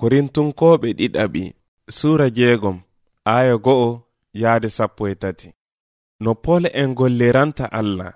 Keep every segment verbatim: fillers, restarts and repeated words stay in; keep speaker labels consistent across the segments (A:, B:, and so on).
A: Korintunkoɓe ɗiɗaɓi Sura jeegom aya go'o yaade sappo e tati. No Pol en golliranta Allah.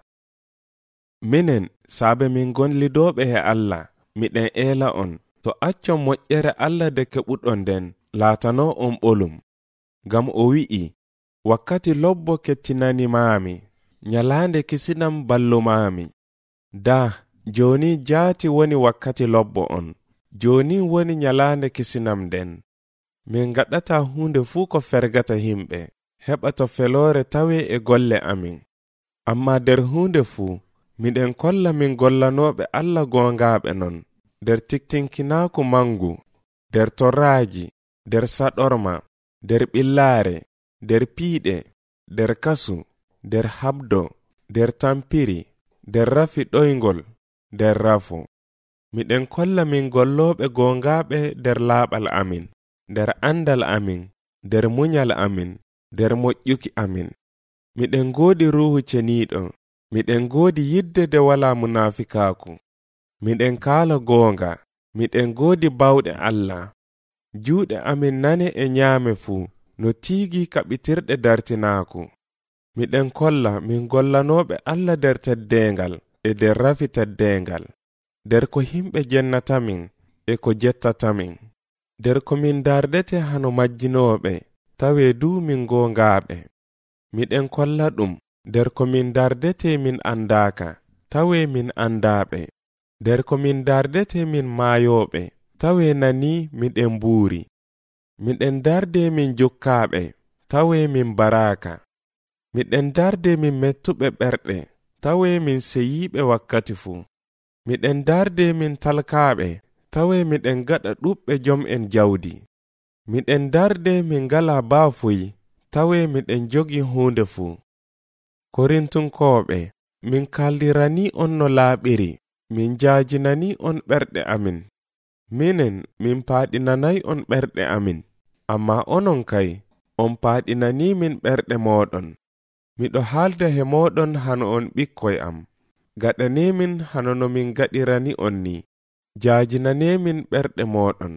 A: Minen saabe min gonlidoɓe he Allah, miɗen eela on to accon moƴƴere Allah de keɓuɗon den laatano on ɓolum. Gam o wi'i, wakkati lobbo kettinani maami, nyalaande kisinam ballumami. Da, joni jaati woni wakkati lobbo on, joni woni nyalaande kisinam den. Min gaɗata hunde fuu ko fergata himɓe, heɓa to felore tawe e golle amin. Amma der hunde fuu, miɗen kolla min gollanoɓe Allah gongaɓe non, der tiktinkinaku mangu, der torraji, der saɗorma, der ɓillare, der piiɗe, der kasu, der habdo, der tampiri, der rafi ɗoyngol, der rafu. Miɗen kolla min golloɓe gongaɓe der laaɓal amin, der andal amin, der munyal amin, der moƴƴuki amin. Miɗen godi ruhu ceniɗo, miɗen godi yidde de wala munafikaku. Miɗen kala gonga, miɗen godi bawɗe Allah. Juuɗe amin nane e nyaame fuu, no tiigi kaɓitirɗe dartinaku. Miɗen kolla min gollanoɓe Allah der teddengal e der rafi teddengal, der ko himɓe jennatamin e ko jettatamin, der ko min dardete hano majjinoɓe, tawe du min gongaɓe. Miɗen kolla ɗum der ko min dardete min andaka, tawe min andaɓe, der ko min dardete min maayoɓe, tawe nani miɗen buuri. Miɗen darde min jokkaɓe, tawe min baraka. Miɗen darde min mettuɓe ɓerɗe, tawe min seyiɓe wakkati fuu. Miɗen darde min talkaɓe, tawe miɗen gaɗa ɗuɓɓe jom en jawdi. Miɗen darde min ngala baafuyi, tawe miɗen jogi hunde fuu. Korintunkoɓe, min kaldirani on no laaɓiri, min jaajinani on ɓerɗe amin. Minen min paaɗinanayi on ɓerɗe amin, amma onon kay, on paaɗinani min ɓerɗe moɗon. Miɗo haalda he moɗon hano on ɓikkoy am, gaɗanemin hano no min gaɗirani on ni, jaajinanemin ɓerɗe moɗon.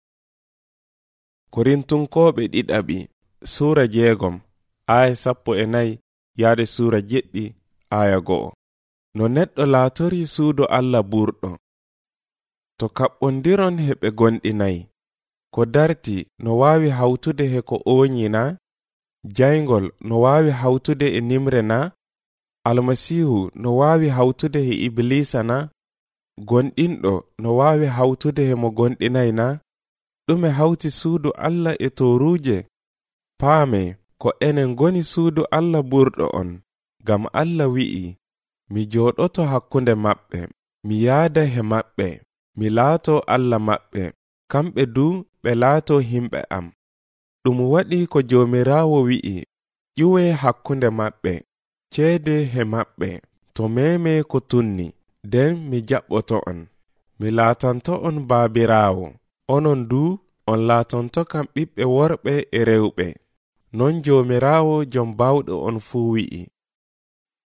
A: Korintunkoɓe ɗiɗaɓi Sura jeegom aya sappo e nayi yaade Sura jeɗɗi aya go'o. No neɗɗo laatori suudu Allah burɗo. To kaɓɓondiron heɓe gonɗinayi, ko darti no waawi hawtude he ko ooñina, jayngol no waawi hawtude e nimre na, almasihu no waawi hawtude he iblisa na, gonɗinɗo no waawi hawtude he mo gonɗinayi na. Ɗume hawti suudu Allah e toruje? Paame ko enen goni suudu Allah burɗo on, gam Allah wi'i, mi jooɗoto hakkunde maɓɓe, mi yaada he maɓɓe, mi laato Allah maɓɓe, kamɓe du ɓe laato himɓe am. Ɗum waɗi ko Joomiraawo wi'i, ƴuwe hakkunde maɓɓe, ceede he maɓɓe, to meme ko tunni, den mi jaɓɓoto on. Mi laatanto on baabiraawo, onon du on laatonto kam ɓiɓɓe worɓe e rewɓe. Non Joomiraawo jom bawɗo on fuu wi'i.